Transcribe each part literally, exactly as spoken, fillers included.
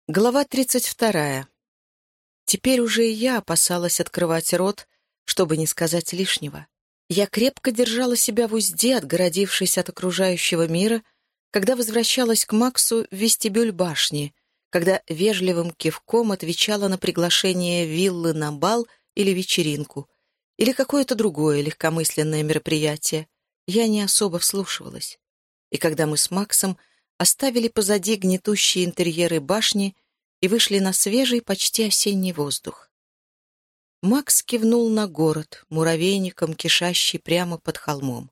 Глава тридцать вторая. Теперь уже и я опасалась открывать рот, чтобы не сказать лишнего. Я крепко держала себя в узде, отгородившись от окружающего мира, когда возвращалась к Максу в вестибюль башни, когда вежливым кивком отвечала на приглашение виллы на бал или вечеринку, или какое-то другое легкомысленное мероприятие. Я не особо вслушивалась. И когда мы с Максом оставили позади гнетущие интерьеры башни и вышли на свежий, почти осенний воздух. Макс кивнул на город, муравейником, кишащий прямо под холмом.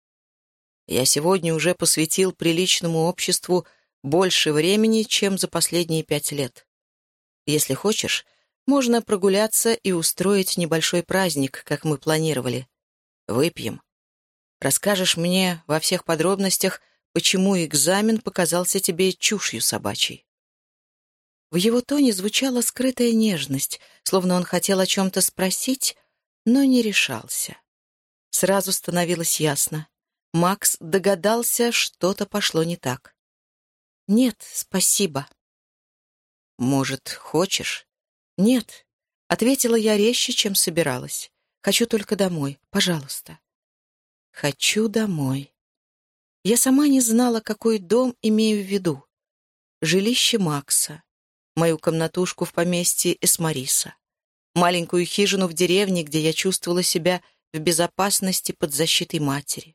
«Я сегодня уже посвятил приличному обществу больше времени, чем за последние пять лет. Если хочешь, можно прогуляться и устроить небольшой праздник, как мы планировали. Выпьем. Расскажешь мне во всех подробностях, почему экзамен показался тебе чушью собачьей». В его тоне звучала скрытая нежность, словно он хотел о чем-то спросить, но не решался. Сразу становилось ясно. Макс догадался, что-то пошло не так. «Нет, спасибо». «Может, хочешь?» «Нет», — ответила я резче, чем собиралась. «Хочу только домой, пожалуйста». «Хочу домой». Я сама не знала, какой дом имею в виду. Жилище Макса, мою комнатушку в поместье Эсмариса, маленькую хижину в деревне, где я чувствовала себя в безопасности под защитой матери.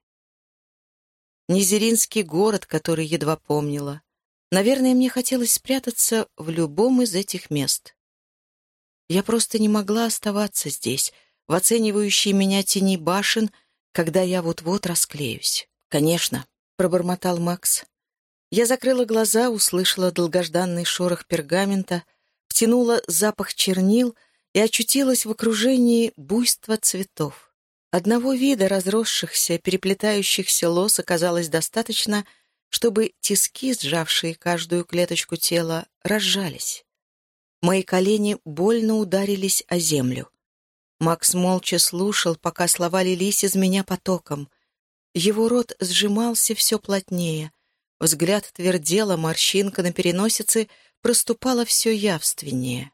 Низеринский город, который едва помнила. Наверное, мне хотелось спрятаться в любом из этих мест. Я просто не могла оставаться здесь, в оценивающей меня тени башен, когда я вот-вот расклеюсь. «Конечно», — пробормотал Макс. Я закрыла глаза, услышала долгожданный шорох пергамента, втянула запах чернил и очутилась в окружении буйства цветов. Одного вида разросшихся, переплетающихся лос оказалось достаточно, чтобы тиски, сжавшие каждую клеточку тела, разжались. Мои колени больно ударились о землю. Макс молча слушал, пока слова лились из меня потоком. Его рот сжимался все плотнее, взгляд твердел, а морщинка на переносице проступала все явственнее.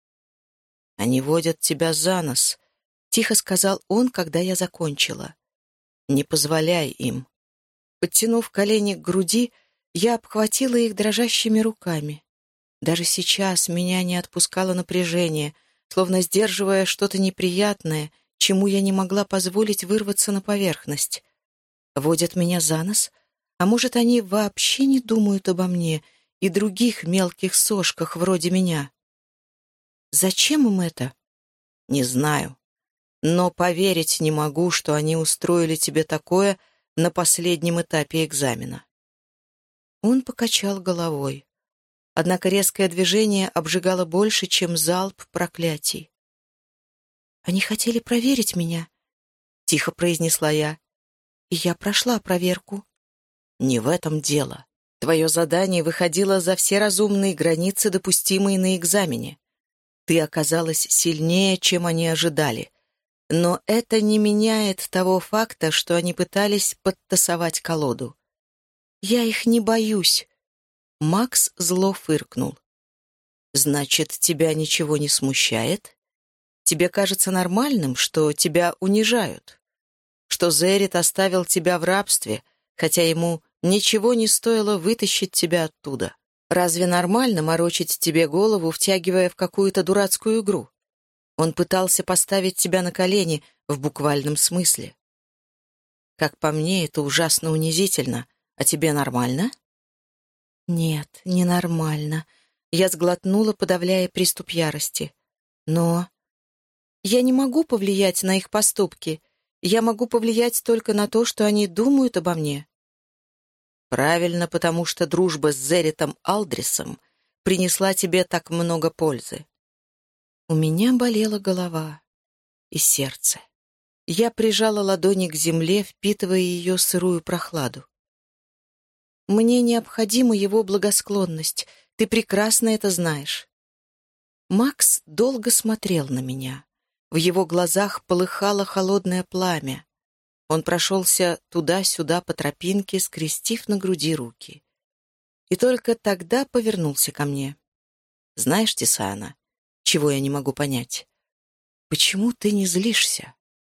«Они водят тебя за нос», — тихо сказал он, когда я закончила. «Не позволяй им». Подтянув колени к груди, я обхватила их дрожащими руками. Даже сейчас меня не отпускало напряжение, словно сдерживая что-то неприятное, чему я не могла позволить вырваться на поверхность. Водят меня за нос? А может, они вообще не думают обо мне и других мелких сошках вроде меня? Зачем им это? Не знаю. Но поверить не могу, что они устроили тебе такое на последнем этапе экзамена. Он покачал головой. Однако резкое движение обжигало больше, чем залп проклятий. «Они хотели проверить меня», — тихо произнесла я. «И я прошла проверку». «Не в этом дело. Твое задание выходило за все разумные границы, допустимые на экзамене. Ты оказалась сильнее, чем они ожидали. Но это не меняет того факта, что они пытались подтасовать колоду». «Я их не боюсь». Макс зло фыркнул. «Значит, тебя ничего не смущает? Тебе кажется нормальным, что тебя унижают? Что Зерит оставил тебя в рабстве, хотя ему ничего не стоило вытащить тебя оттуда? Разве нормально морочить тебе голову, втягивая в какую-то дурацкую игру? Он пытался поставить тебя на колени в буквальном смысле. Как по мне, это ужасно унизительно. А тебе нормально?» «Нет, ненормально». Я сглотнула, подавляя приступ ярости. «Но я не могу повлиять на их поступки. Я могу повлиять только на то, что они думают обо мне». «Правильно, потому что дружба с Зеритом Алдрисом принесла тебе так много пользы». У меня болела голова и сердце. Я прижала ладони к земле, впитывая ее сырую прохладу. «Мне необходима его благосклонность. Ты прекрасно это знаешь». Макс долго смотрел на меня. В его глазах полыхало холодное пламя. Он прошелся туда-сюда по тропинке, скрестив на груди руки. И только тогда повернулся ко мне. Знаешь, Тисана, чего я не могу понять? Почему ты не злишься?»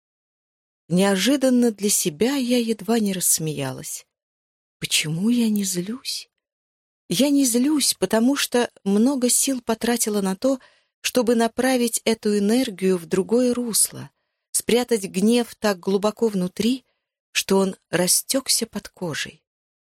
Неожиданно для себя я едва не рассмеялась. Почему я не злюсь? Я не злюсь, потому что много сил потратила на то, чтобы направить эту энергию в другое русло, спрятать гнев так глубоко внутри, что он растекся под кожей.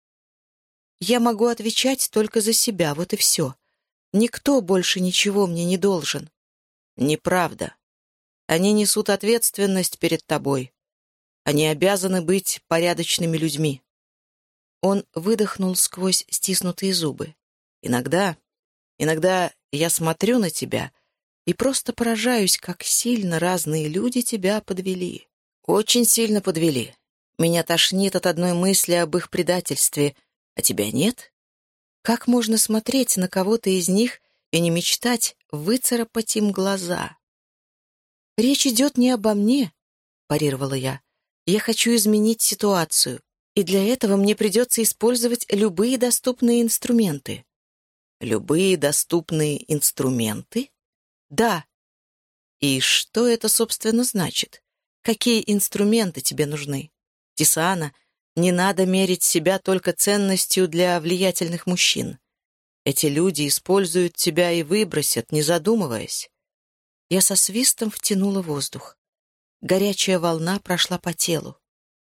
Я могу отвечать только за себя, вот и все. Никто больше ничего мне не должен. Неправда. Они несут ответственность перед тобой. Они обязаны быть порядочными людьми. Он выдохнул сквозь стиснутые зубы. Иногда, иногда я смотрю на тебя и просто поражаюсь, как сильно разные люди тебя подвели. Очень сильно подвели. Меня тошнит от одной мысли об их предательстве, а тебя нет? Как можно смотреть на кого-то из них и не мечтать выцарапать им глаза? «Речь идет не обо мне», — парировала я. «Я хочу изменить ситуацию, и для этого мне придется использовать любые доступные инструменты». «Любые доступные инструменты?» «Да». «И что это, собственно, значит? Какие инструменты тебе нужны? Тисана, не надо мерить себя только ценностью для влиятельных мужчин. Эти люди используют тебя и выбросят, не задумываясь». Я со свистом втянула воздух. Горячая волна прошла по телу.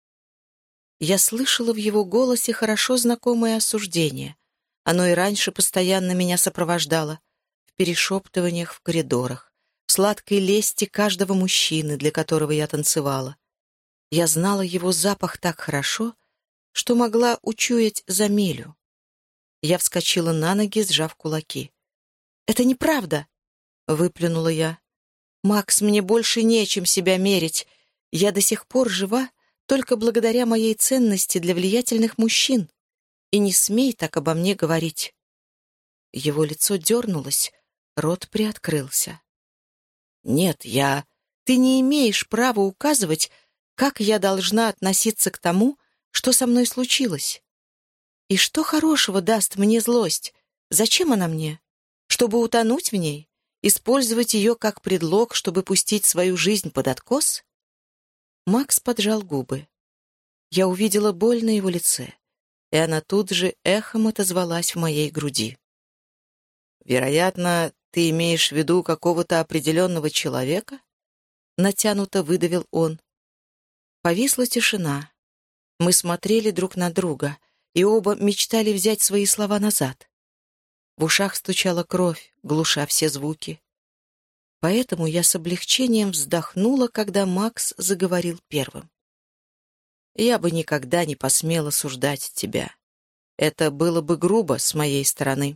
Я слышала в его голосе хорошо знакомое осуждение. Оно и раньше постоянно меня сопровождало. В перешептываниях в коридорах, в сладкой лести каждого мужчины, для которого я танцевала. Я знала его запах так хорошо, что могла учуять за милю. Я вскочила на ноги, сжав кулаки. «Это неправда!» — выплюнула я. «Макс, мне больше нечем себя мерить. Я до сих пор жива только благодаря моей ценности для влиятельных мужчин. И не смей так обо мне говорить». Его лицо дернулось, рот приоткрылся. «Нет, я... Ты не имеешь права указывать, как я должна относиться к тому, что со мной случилось. И что хорошего даст мне злость? Зачем она мне? Чтобы утонуть в ней? Использовать ее как предлог, чтобы пустить свою жизнь под откос?» Макс поджал губы. Я увидела боль на его лице, и она тут же эхом отозвалась в моей груди. «Вероятно, ты имеешь в виду какого-то определенного человека?» Натянуто выдавил он. Повисла тишина. Мы смотрели друг на друга, и оба мечтали взять свои слова назад. В ушах стучала кровь, глуша все звуки. Поэтому я с облегчением вздохнула, когда Макс заговорил первым. «Я бы никогда не посмела осуждать тебя. Это было бы грубо с моей стороны».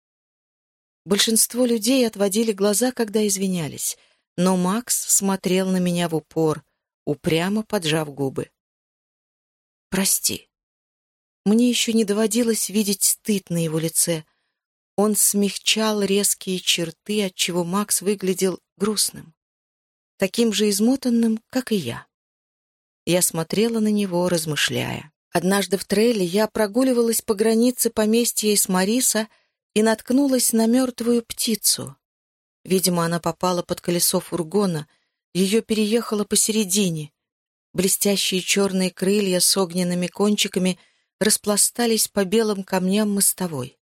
Большинство людей отводили глаза, когда извинялись, но Макс смотрел на меня в упор, упрямо поджав губы. «Прости». Мне еще не доводилось видеть стыд на его лице. Он смягчал резкие черты, отчего Макс выглядел грустным, таким же измотанным, как и я. Я смотрела на него, размышляя. Однажды в трейле я прогуливалась по границе поместья Исмариса и наткнулась на мертвую птицу. Видимо, она попала под колесо фургона, ее переехало посередине. Блестящие черные крылья с огненными кончиками распластались по белым камням мостовой.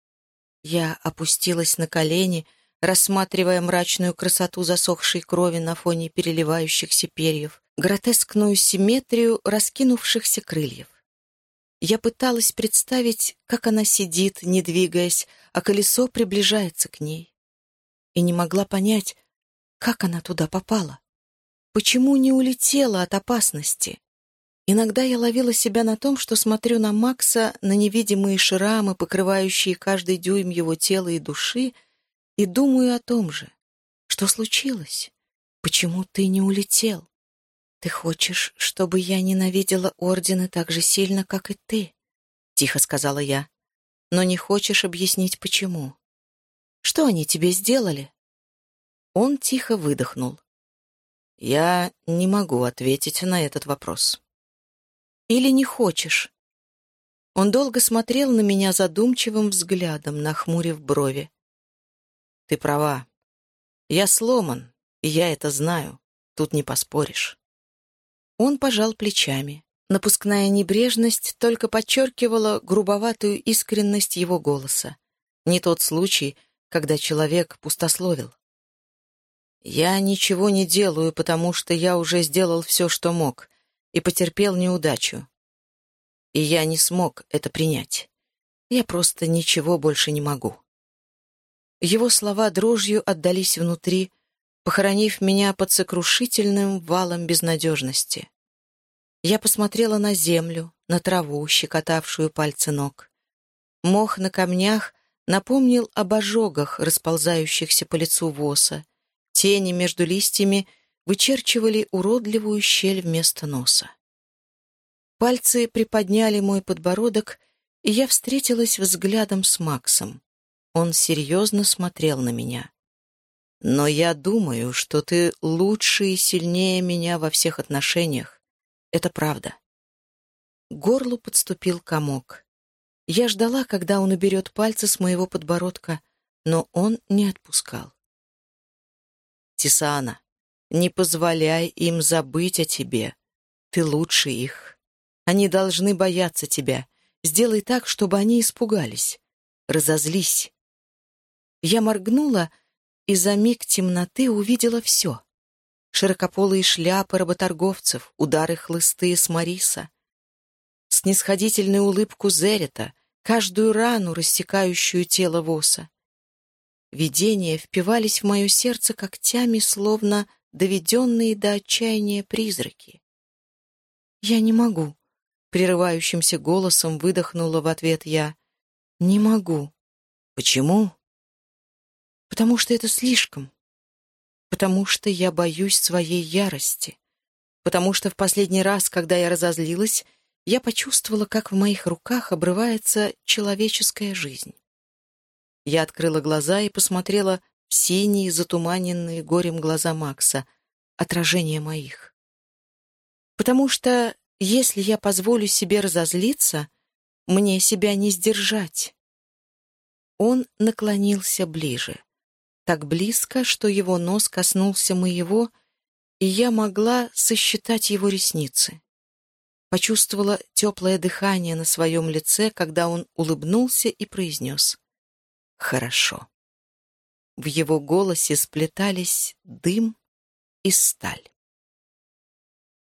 Я опустилась на колени, рассматривая мрачную красоту засохшей крови на фоне переливающихся перьев, гротескную симметрию раскинувшихся крыльев. Я пыталась представить, как она сидит, не двигаясь, а колесо приближается к ней. И не могла понять, как она туда попала. Почему не улетела от опасности? Иногда я ловила себя на том, что смотрю на Макса, на невидимые шрамы, покрывающие каждый дюйм его тела и души, и думаю о том же. Что случилось? Почему ты не улетел? Ты хочешь, чтобы я ненавидела ордены так же сильно, как и ты? Тихо сказала я. Но не хочешь объяснить, почему. Что они тебе сделали? Он тихо выдохнул. Я не могу ответить на этот вопрос. Или не хочешь? Он долго смотрел на меня задумчивым взглядом, нахмурив брови. Ты права. Я сломан, и я это знаю. Тут не поспоришь. Он пожал плечами. Напускная небрежность только подчеркивала грубоватую искренность его голоса. Не тот случай, когда человек пустословил. «Я ничего не делаю, потому что я уже сделал все, что мог, и потерпел неудачу. И я не смог это принять. Я просто ничего больше не могу». Его слова дрожью отдались внутри, похоронив меня под сокрушительным валом безнадежности. Я посмотрела на землю, на траву, щекотавшую пальцы ног. Мох на камнях напомнил об ожогах, расползающихся по лицу воса. Тени между листьями вычерчивали уродливую щель вместо носа. Пальцы приподняли мой подбородок, и я встретилась взглядом с Максом. Он серьезно смотрел на меня. «Но я думаю, что ты лучше и сильнее меня во всех отношениях. Это правда». К горлу подступил комок. Я ждала, когда он уберет пальцы с моего подбородка, но он не отпускал. «Тисана, не позволяй им забыть о тебе. Ты лучше их. Они должны бояться тебя. Сделай так, чтобы они испугались. Разозлись». Я моргнула, и за миг темноты увидела все. Широкополые шляпы работорговцев, удары хлысты с Мариса, снисходительную улыбку Зерета, каждую рану, рассекающую тело Воса. Видения впивались в мое сердце когтями, словно доведенные до отчаяния призраки. «Я не могу», — прерывающимся голосом выдохнула в ответ я. «Не могу». «Почему?» «Потому что это слишком. Потому что я боюсь своей ярости. Потому что в последний раз, когда я разозлилась, я почувствовала, как в моих руках обрывается человеческая жизнь». Я открыла глаза и посмотрела в синие, затуманенные горем глаза Макса, отражение моих. Потому что, если я позволю себе разозлиться, мне себя не сдержать. Он наклонился ближе. Так близко, что его нос коснулся моего, и я могла сосчитать его ресницы. Почувствовала теплое дыхание на своем лице, когда он улыбнулся и произнес: «Хорошо». В его голосе сплетались дым и сталь.